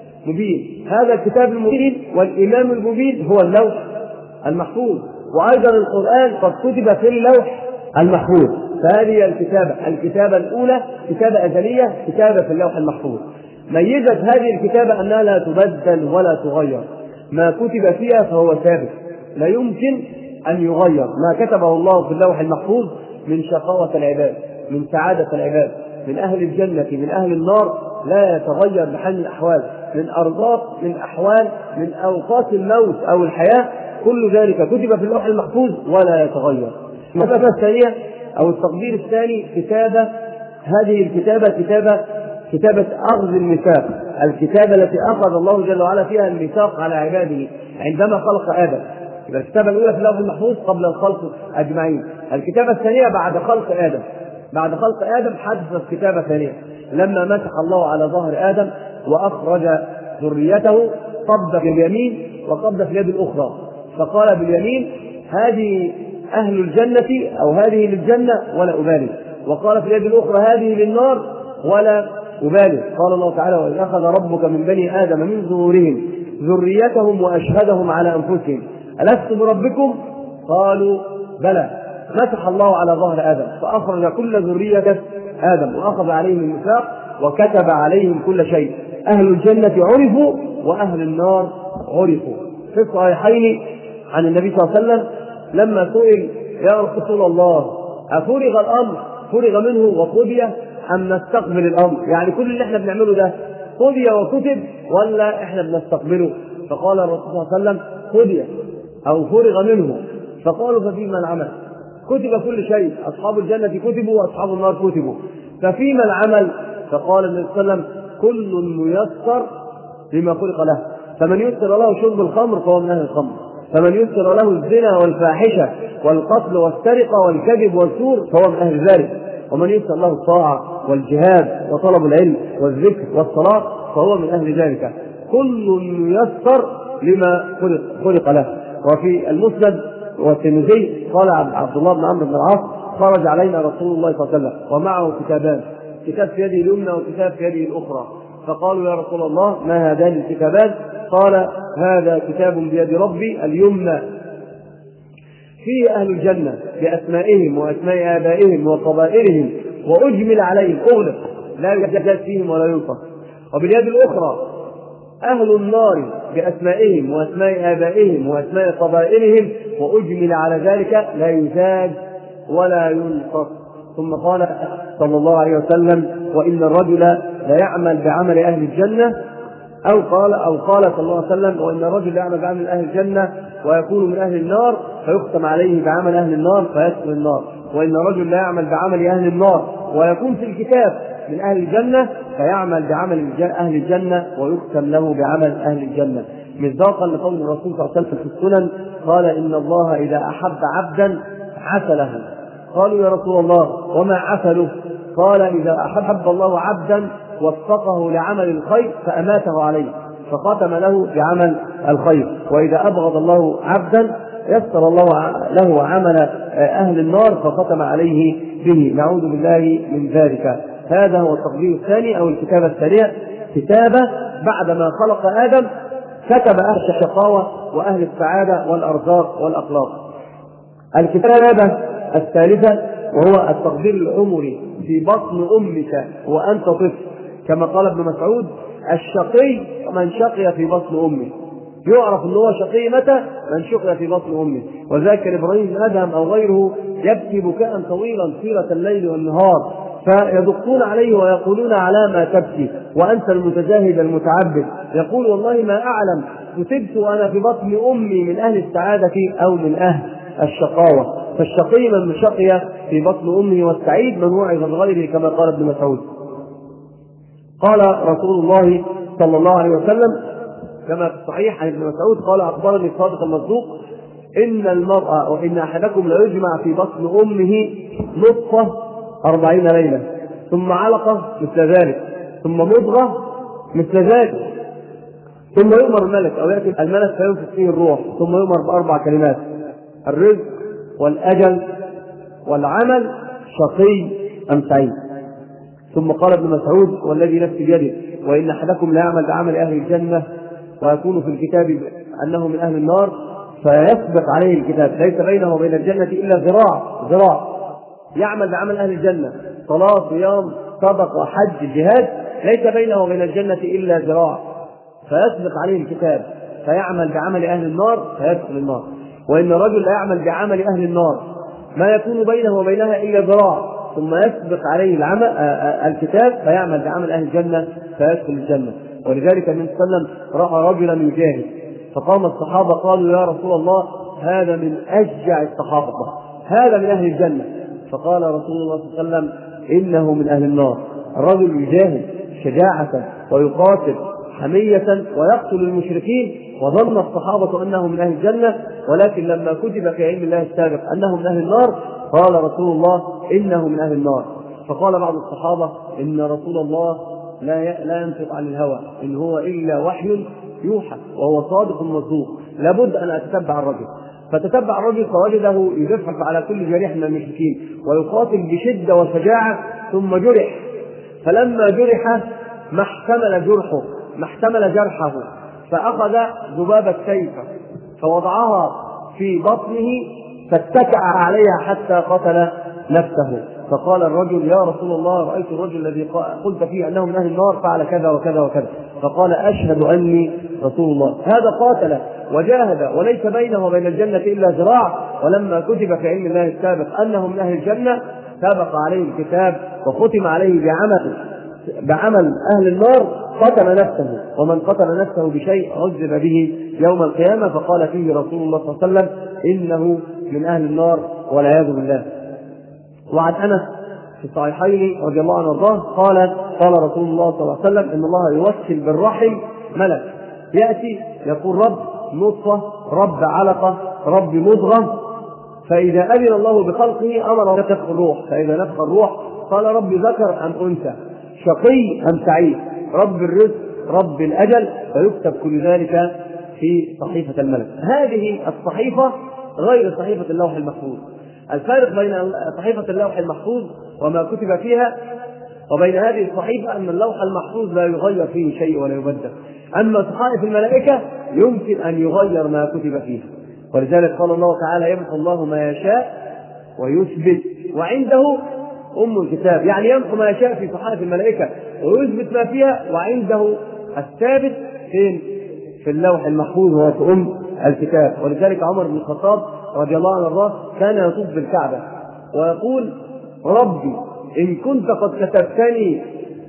مبين. هذا الكتاب المبين والإمام المبين هو اللوح المحفوظ. وأيضا القرآن قد كتب في اللوح المحفوظ. فهذه الكتابة، الكتابة الأولى كتابة أزلية، كتابة في اللوح المحفوظ. ميزت هذه الكتابة أنها لا تبدل ولا تغير، ما كتب فيها فهو ثابت لا يمكن أن يغير. ما كتبه الله في اللوح المحفوظ من شقاوة العباد، من سعادة العباد، من أهل الجنة، من أهل النار، لا يتغير بحال الأحوال، من أرزاق، من أحوال، من أوقات الموت أو الحياة، كل ذلك كتب في اللوح المحفوظ ولا يتغير. المسألة الثانية أو التقدير الثاني كتابة، هذه الكتابة كتابة كتابة أخذ الميثاق، الكتابة التي أخذ الله جل وعلا فيها الميثاق على عباده عندما خلق آدم. يبقى الكتابة الأولى في اللوح المحفوظ قبل الخلق أجمعين. الكتابة الثانية بعد خلق آدم، بعد خلق آدم حدثت كتابة ثانية لما مسح الله على ظهر آدم وأخرج ذريته، قبض في اليمين وقبض في اليد الأخرى، فقال باليمين: هذه أهل الجنة أو هذه للجنة ولا أبالي، وقال في اليد الأخرى: هذه للنار ولا أبالي. قال الله تعالى: وإذ أخذ ربك من بني آدم من ظهورهم ذريتهم وأشهدهم على أنفسهم ألست بربكم؟ قالوا بلى. مسح الله على ظهر آدم فأخرج كل ذرية آدم وأخذ عليهم الميثاق وكتب عليهم كل شيء. أهل الجنة عرفوا وأهل النار عرفوا. في الصحيحين عن النبي صلى الله عليه وسلم لما سئل: يا رسول الله، أفرغ الأمر فرغ منه وقضي أم نستقبل الأمر؟ يعني كل اللي احنا بنعمله ده قضي وكتب ولا احنا بنستقبله؟ فقال الرسول صلى الله عليه وسلم: قضي أو فرغ منه. فقالوا: ففيما العمل؟ كتب كل شيء، أصحاب الجنة كتبوا وأصحاب النار كتبوا، ففيما العمل؟ فقال النبي صلى الله عليه وسلم: كل ميسر لما خلق له، فمن يسر له شرب الخمر فهو من أهل الخمر، فمن يسر له الزنا والفاحشة والقتل والسرقة والكذب والسور فهو من أهل ذلك، ومن يسر له الطاعة والجهاد وطلب العلم والذكر والصلاة فهو من أهل ذلك. كل ميسر لما خلق, خلق له. وفي المسند والترمذي قال عبد الله بن عمرو بن العاص: خرج علينا رسول الله صلى الله عليه وسلم ومعه كتابان، كتاب في يده اليمنى وكتاب في يده الأخرى، فقالوا يا رسول الله ما هذان الكتابان؟ قال هذا كتاب بيد ربي اليمنى فيه أهل الجنة بأسمائهم وأسماء آبائهم وقبائلهم وأجمل عليهم أغلق لا يزاد فيهم ولا ينقص، وباليد الأخرى أهل النار بأسمائهم وأسماء آبائهم وأسماء قبائلهم وأجمل على ذلك لا يزاد ولا ينقص. ثم قال صلى الله عليه وسلم وإن الرجل لا يعمل بعمل أهل الجنة، أو قال أو قال صلى الله عليه وسلم وإن الرجل لا يعمل بعمل أهل الجنة ويكون من أهل النار فيختم عليه بعمل أهل النار فيدخل النار، وإن الرجل لا يعمل بعمل أهل النار ويكون في الكتاب من أهل الجنة فيعمل بعمل أهل الجنة ويختم له بعمل أهل الجنة، مصداقا لقول الرسول صلى الله عليه وسلم في السنن قال إن الله إذا أحب عبدا عسله. قالوا يا رسول الله وما عسله؟ قال إذا أحب الله عبدا وفقه لعمل الخير فأماته عليه فختم له بعمل الخير، وإذا أبغض الله عبدا يسر الله له عمل أهل النار فختم عليه به، نعوذ بالله من ذلك. هذا هو التقدير الثاني أو الكتابة الثانية، كتابة بعدما خلق آدم كتب أهل الشقاوة وأهل السعادة والأرزاق والأخلاق. الكتابة الثالثة وهو التقدير العمري في بطن أمك وأنت طفل، كما قال ابن مسعود الشقي من شقي في بطن أمه، يعرف أنه هو شقي متى؟ من شقي في بطن أمه. وذاكر إبراهيم بن أدهم أو غيره يبكي بكاء طويلا طيلة الليل والنهار فيدقون عليه ويقولون على ما تبكي وأنت المتزاهد المتعبد؟ يقول والله ما أعلم كتبت وأنا في بطن أمي من أهل السعادة أو من أهل الشقاوة. فالشقي من شقي في بطن أمه والسعيد من وعظ بغيره كما قال ابن مسعود. قال رسول الله صلى الله عليه وسلم كما في الصحيح عن ابن مسعود قال أخبرني الصادق المصدوق إن المرأة وإن أحدكم لا يجمع في بطن أمه نطفة أربعين ليلة ثم علقة مثل ذلك ثم مضغة مثل ذلك ثم يؤمر الملك أو يأتي الملك فينفخ فيه الروح ثم يؤمر بأربع كلمات: الرزق والأجل والعمل، شقي أم سعيد. ثم قال ابن مسعود والذي نفسي بيده وإن أحدكم لا يعمل بعمل أهل الجنة ويكون في الكتاب أنه من أهل النار فيسبق عليه الكتاب ليس بينه وبين الجنة إلا ذراع ذراع يعمل بعمل أهل الجنة صلاة صيام صدقة حج جهاد ليس بينه وبين الجنة إلا ذراع فيسبق عليه الكتاب فيعمل بعمل أهل النار فيدخل النار. وإن الرجل لا يعمل بعمل أهل النار ما يكون بينه وبينها إلا ذراع ثم يسبق عليه العمل الكتاب فيعمل بعمل أهل الجنة فيدخل الجنة. ولذلك النبي صلى الله عليه وسلم رأى رجلا يجاهد فقام الصحابة قالوا يا رسول الله هذا من أشجع الصحابة هذا من أهل الجنة. فقال رسول الله صلى الله عليه وسلم إنه من أهل النار. الرجل يجاهد شجاعة ويقاتل حمية ويقتل المشركين وظن الصحابة أنه من أهل الجنة، ولكن لما كتب في علم الله السابق أنه من أهل النار قال رسول الله إنه من أهل النار. فقال بعض الصحابة إن رسول الله لا لا ينطق عن الهوى إن هو إلا وحي يوحى وهو صادق مصدوق لابد أن أتتبع الرجل. فتتبع الرجل فوجده يجفف على كل جريح من المشركين ويقاتل بشدة وشجاعة ثم جرح، فلما جرح ما احتمل جرحه ما احتمل جرحه فأخذ ذبابة سيف فوضعها في بطنه فاتكأ عليها حتى قتل نفسه. فقال الرجل يا رسول الله رأيت الرجل الذي قلت فيه أنه من أهل النار فعل كذا وكذا وكذا. فقال أشهد أني رسول الله. هذا قاتل وجاهد وليس بينه وبين الجنة إلا ذراع، ولما كتب في علم الله السابق أنه من أهل الجنة سبق عليه الكتاب وختم عليه بعمل بعمل أهل النار قتل نفسه، ومن قتل نفسه بشيء عذب به يوم القيامة. فقال فيه رسول الله صلى الله عليه وسلم إنه من أهل النار والعياذ بالله. وعن أنس في الصحيحين رضي الله عنه وارضاه قال قال رسول الله صلى الله عليه وسلم إن الله يوكل بالرحم ملك يأتي يقول رب نطفة رب علقة رب مضغة، فإذا أذن الله بخلقه أمر نفخ الروح، فإذا نفخ الروح قال رب ذكر أم أنثى شقي أم سعيد رب الرزق رب الأجل، فيكتب كل ذلك في صحيفة الملك. هذه الصحيفة غير صحيفة اللوح المحفوظ. الفارق بين صحيفة اللوح المحفوظ وما كتب فيها وبين هذه الصحيفة أن اللوح المحفوظ لا يغير فيه شيء ولا يبدل، أما صحائف الملائكة يمكن أن يغير ما كتب فيها. ولذلك قال الله تعالى: يمحو الله ما يشاء ويثبت وعنده أم الكتاب، يعني يمحو ما يشاء في صحائف الملائكة ويثبت ما فيها، وعنده الثابت فين؟ في اللوح المحفوظ وهو في أم الكتاب. ولذلك عمر بن الخطاب رضي الله عنه وارضاه كان يطوف بالكعبة ويقول: ربي إن كنت قد كتبتني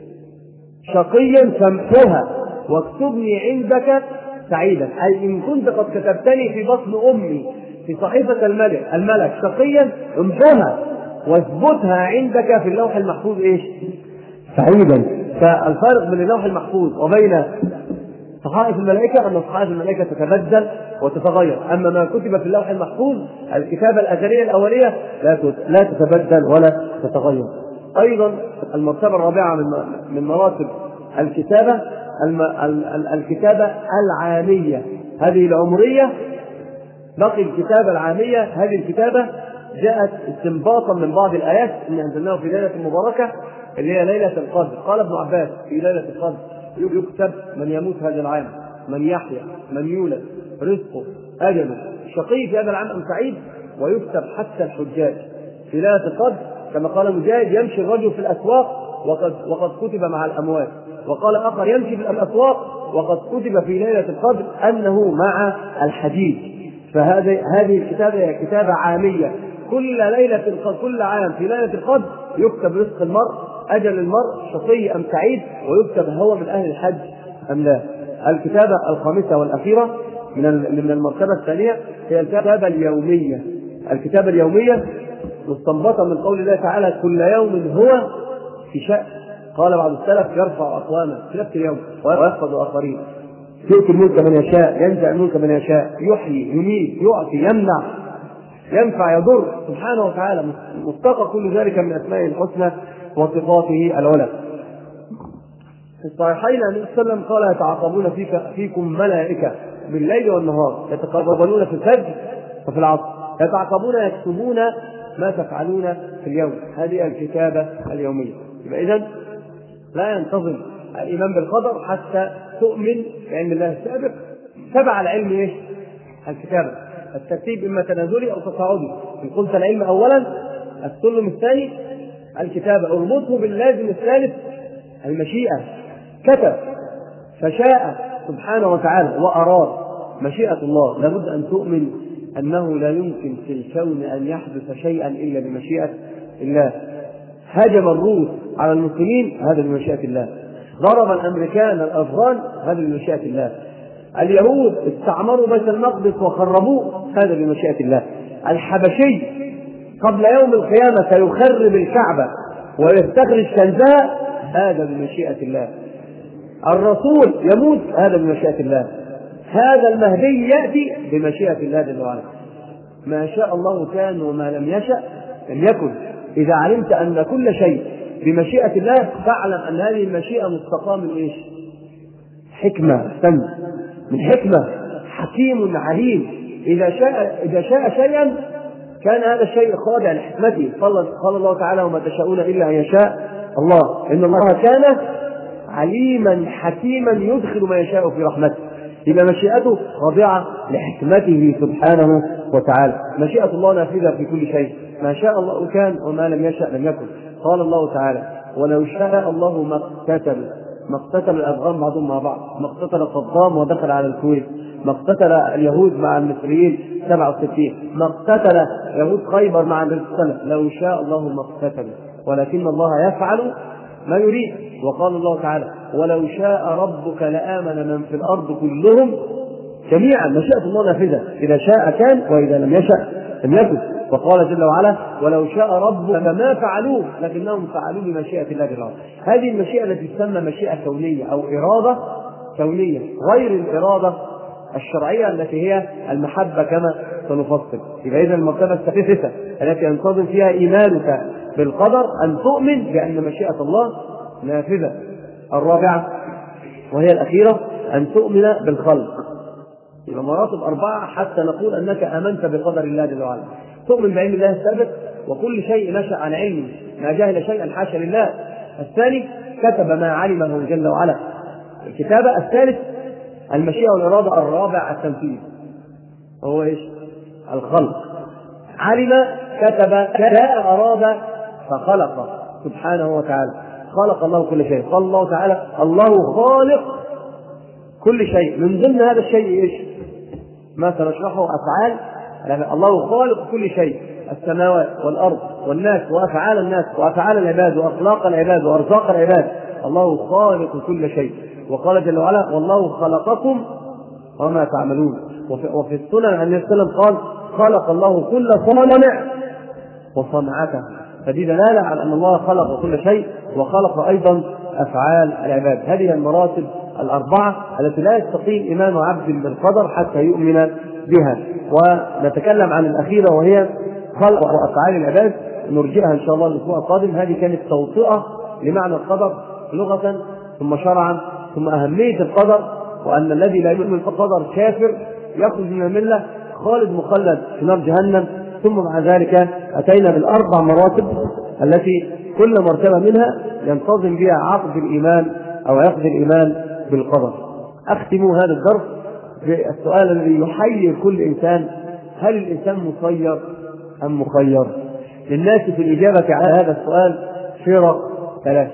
شقيا فامحوها واكتبني عندك سعيدا، أي إن كنت قد كتبتني في بطن أمي في صحيفة الملك الملك شقيا امحوها واثبتها عندك في اللوح المحفوظ ايش؟ سعيدا. فالفارق بين اللوح المحفوظ وبين صحائف الملائكة أن صحائف الملائكة تتبدل وتتغير، أما ما كتب في اللوح المحفوظ الكتابة الأزلية الأولية لا تتبدل ولا تتغير. أيضا المرتبة الرابعة من مراتب الكتابة الكتابة العامية، هذه العمرية بقي الكتابة العامية. هذه الكتابة جاءت استنباطا من بعض الآيات إن أنزلناه في ليلة مباركة اللي هي ليلة القدر. قال ابن عباس: في ليلة القدر يكتب من يموت هذا العام، من يحيا، من يولد، رزقه، أجله، شقي في هذا العام أم سعيد، ويكتب حتى الحجاج في ليلة القدر. كما قال مجاهد: يمشي الرجل في الأسواق وقد, وقد كتب مع الأموات. وقال آخر: يمشي في الأسواق وقد كتب في ليلة القدر أنه مع الحديد. فهذه هذه الكتابة هي كتابة عامية، كل ليلة كل عام في ليلة القدر يكتب رزق المرء، أجل المرء، شقي أم سعيد، ويكتب هو من أهل الحج أم لا. الكتابة الخامسة والأخيرة من من المرتبة الثانية هي الكتابة اليومية. الكتابة اليومية مستنبطة من قول الله تعالى: كل يوم هو في شأن. قال بعض السلف: يرفع أقواما في نفس اليوم ويخفض آخرين، يؤتي الملك من يشاء، ينزع الملك من يشاء، يحيي، يميت، يعطي، يمنع، ينفع، يضر، سبحانه وتعالى، مستقى كل ذلك من أسمائه الحسنى وصفاته العلى. في الصحيحين عن النبي صلى الله عليه وسلم قال: يتعاقبون فيك فيكم ملائكة بالليل والنهار، يتقابلون في الفجر وفي العصر، يتعاقبون يكتبون ما تفعلون في اليوم. هذه الكتابة اليومية. يبقى إذن لا ينتظم الإيمان بالقدر حتى تؤمن بعلم الله السابق. تبع العلم إيش؟ الكتابة. الترتيب إما تنازلي أو تصاعدي. إن قلت العلم أولا، السلم الثاني الكتابة. اربطه باللازم الثالث المشيئة. كتب فشاء سبحانه وتعالى وأراد، مشيئة الله. لابد أن تؤمن أنه لا يمكن في الكون أن يحدث شيئا إلا بمشيئة الله. هاجم الروس على المسلمين، هذا بمشيئة الله. ضرب الأمريكان الأفغان، هذا بمشيئة الله. اليهود استعمروا بيت المقدس وخربوه، هذا بمشيئة الله. الحبشي قبل يوم القيامة سيخرب الكعبة ويستخرج كنزها، هذا بمشيئة الله. الرسول يموت، هذا بمشيئة الله. هذا المهدي يأتي بمشيئة الله جل وعلا. ما شاء الله كان وما لم يشأ لم يكن. إذا علمت أن كل شيء بمشيئة الله فاعلم أن هذه المشيئة مستقاة من إيش؟ حكمة، سن من حكمة، حكيم عليم. إذا شاء إذا شاء شيئا كان هذا الشيء خاضع لحكمته. قال الله تعالى: وما تشاءون إلا أن يشاء الله، إن الله كان عليما حكيما يدخل ما يشاء في رحمته. إذا مشيئته خاضعة لحكمته سبحانه وتعالى. مشيئة الله نافذة في كل شيء. ما شاء الله كان وما لم يشأ لم يكن. قال الله تعالى: ولو شاء الله ما اقتتل ما اقتتل الأفغان بعضهم مع بعض، ما اقتتل صدام ودخل على الكويت، ما اقتتل اليهود مع المصريين سبعة وستين، ما اقتتل يهود خيبر مع السنة. لو شاء الله ما اقتتل، ولكن الله يفعل ما يريد. وقال الله تعالى: ولو شاء ربك لآمن من في الأرض كلهم جميعا. مشيئة الله نافذة، إذا شاء كان وإذا لم يشأ لم يكن. وقال جل وعلا: ولو شاء ربك ما فعلوه لكنهم فعلوا بمشيئة الله جل وعلا. هذه المشيئة التي تسمى مشيئة كونية أو إرادة كونية، غير الإرادة الشرعية التي هي المحبة كما سنفصل. يبقى إذا المرتبة السادسة التي ينتظم فيها إيمانك بالقدر أن تؤمن بأن مشيئة الله نافذة. الرابعة وهي الأخيرة أن تؤمن بالخلق. يبقى مراتب أربعة حتى نقول أنك آمنت بقدر الله جل وعلا. تؤمن بعلم الله السابق وكل شيء نشأ عن علمه، ما جهل شيئا حاشا لله. الثاني كتب ما علمه جل وعلا الكتابة. الثالث المشيئة والإرادة. الرابع التنفيذ، هو إيش؟ الخلق. علم، كتب، شاء، أراد، فخلق سبحانه وتعالى. خلق الله كل شيء. قال الله تعالى: الله خالق كل شيء. من ضمن هذا الشيء إيش؟ ما سنشرحه أفعال. يعني الله خالق كل شيء، السماوات والأرض والناس وأفعال الناس وأفعال العباد وأخلاق العباد وأرزاق العباد. الله خالق كل شيء. وقال جل وعلا: والله خلقكم وما تعملون. وفي السنن عن النبي صلى الله عليه وسلم قال: خلق الله كل صانع وصنعته. فدي دلالة على أن الله خلق كل شيء وخلق أيضا أفعال العباد. هذه المراتب الأربعة التي لا يستقيم إيمان عبد بالقدر حتى يؤمن بها. ونتكلم عن الأخيرة وهي خلق أفعال العباد، نرجئها إن شاء الله الأسبوع القادم. هذه كانت توطئة لمعنى القدر لغة ثم شرعا ثم أهمية القدر، وأن الذي لا يؤمن بالقدر كافر يخرج من الملة خالد مخلد في نار جهنم. ثم مع ذلك أتينا بالأربع مراتب التي كل مرتبة منها ينتظم بها عقد الإيمان أو عقد الإيمان بالقدر. أختم هذا الدرس بالسؤال الذي يحير كل إنسان: هل الإنسان مسير أم مخير؟ للناس في الإجابة على هذا السؤال فرق ثلاث: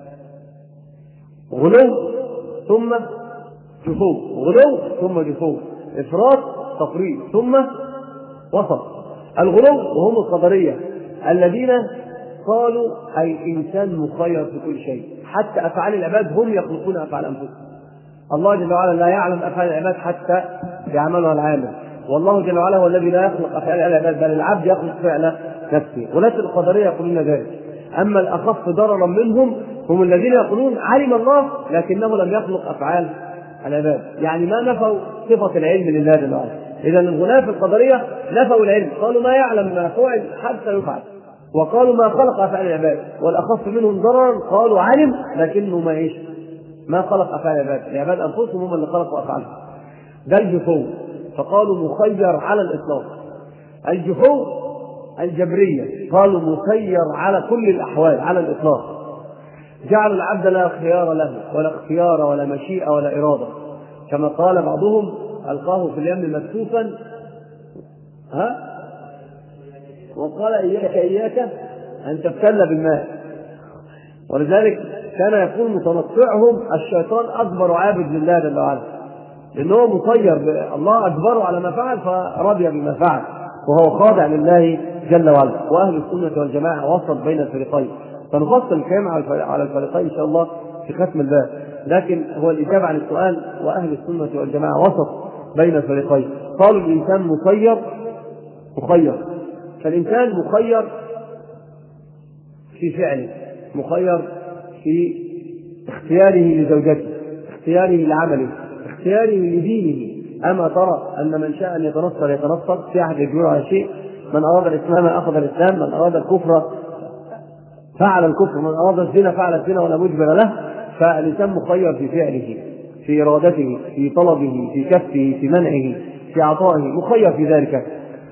غلو ثم جفوف، غلو ثم جفوف، إفراط تفريط ثم وسط. الغلو وهم القدرية الذين قالوا الإنسان مخير في كل شيء، حتى أفعال العباد هم يخلقون أفعال أنفسهم. الله جل وعلا لا يعلم أفعال العباد حتى يعملها العامل، والله جل وعلا هو الذي لا يخلق أفعال العباد بل العبد يخلق فعل نفسه. وناس القدرية يقولون ذلك. أما الأخف ضررا منهم هم الذين يقولون علم الله لكنه لم يخلق أفعال العباد، يعني ما نفوا صفة العلم لله جل وعلا. إذا الغلاة في القدرية نفوا العلم، قالوا ما يعلم ما فعل حتى يفعل، وقالوا ما خلق أفعال العباد. والأخف منهم ضررا قالوا علم لكنه ما إيش؟ ما خلق أفعال العباد، العباد أنفسهم هم اللي خلقوا أفعالهم. ده الجفو، فقالوا مخير على الإطلاق. الجفو الجبرية قالوا مسير على كل الأحوال على الإطلاق، جعلوا العبد لا خيار له ولا اختيار ولا مشيئة ولا إرادة، كما قال بعضهم: ألقاه في اليم مكتوفا ها وقال إياك إياك أن تبتل بالماء. ولذلك كان يقول متنطعهم: الشيطان أكبر عابد لله جل وعلا، لأنه مسير، الله أجبره على ما فعل فرضي بما فعل، وهو خاضع لله جل وعلا. وأهل السنة والجماعة وسط بين الفريقين، فنفصل الكلام على الفريقين إن شاء الله في ختم الباب، لكن هو الإجابة عن السؤال: وأهل السنة والجماعة وسط بين الفريقين. قالوا الإنسان مسير مخير، فالإنسان مخير في فعله، مخير في اختياره لزوجته، اختياره لعمله، اختياره لدينه. أما ترى أن من شاء أن يتنصر يتنصر، في أحد يجبر على شيء؟ من أراد الإسلام أخذ الإسلام، من أراد الكفر فعل الكفر، من أراد الزنا فعل الزنا ولا مجبر له. فالإنسان مخير في فعله، في إرادته، في طلبه، في كفه، في منعه، في عطائه، مخير في ذلك.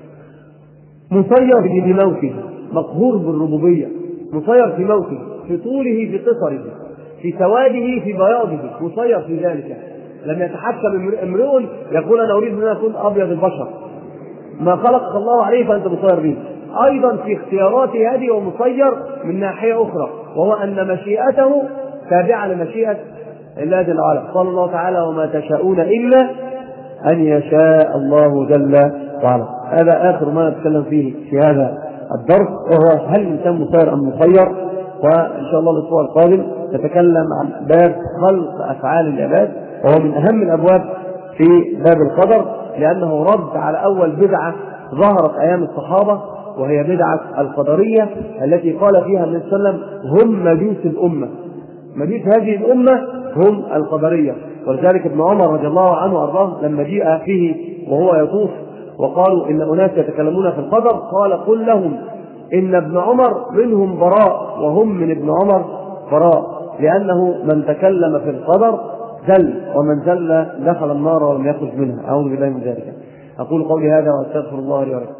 مسير في موته، مقهور بالربوبية، مسير في موته، في طوله، في قصره، في سواده، في بياضه، مسير في ذلك. لم يتحكم امرؤ يقول أنا أريد أن أكون أبيض البشر، ما خلق الله عليه فأنت مسير به. أيضا في اختياراته هذه ومسير من ناحية أخرى، وهو أن مشيئته تابعة لمشيئة الله جل وعلا. قال الله تعالى: وما تشاءون إلا أن يشاء الله جل وعلا. هذا آخر ما نتكلم فيه في هذا الدرس، وهو هل الإنسان مسير أم مخير. وإن شاء الله الأسبوع القادم نتكلم عن باب خلق أفعال العباد، وهو من أهم الأبواب في باب القدر، لأنه رد على أول بدعة ظهرت أيام الصحابة، وهي بدعة القدرية التي قال فيها النبي صلى الله عليه وسلم: هم مجوس الأمة، مجوس هذه الأمة هم القدرية. ولذلك ابن عمر رضي الله عنه وأرضاه لما جاء فيه وهو يطوف وقالوا إن أناس يتكلمون في القدر، قال: قل لهم إن ابن عمر منهم براء وهم من ابن عمر براء، لأنه من تكلم في القدر زل، ومن زل دخل النار ولم يخرج منها. أعوذ بالله من ذلك. أقول قولي هذا وأستغفر الله لي ولكم.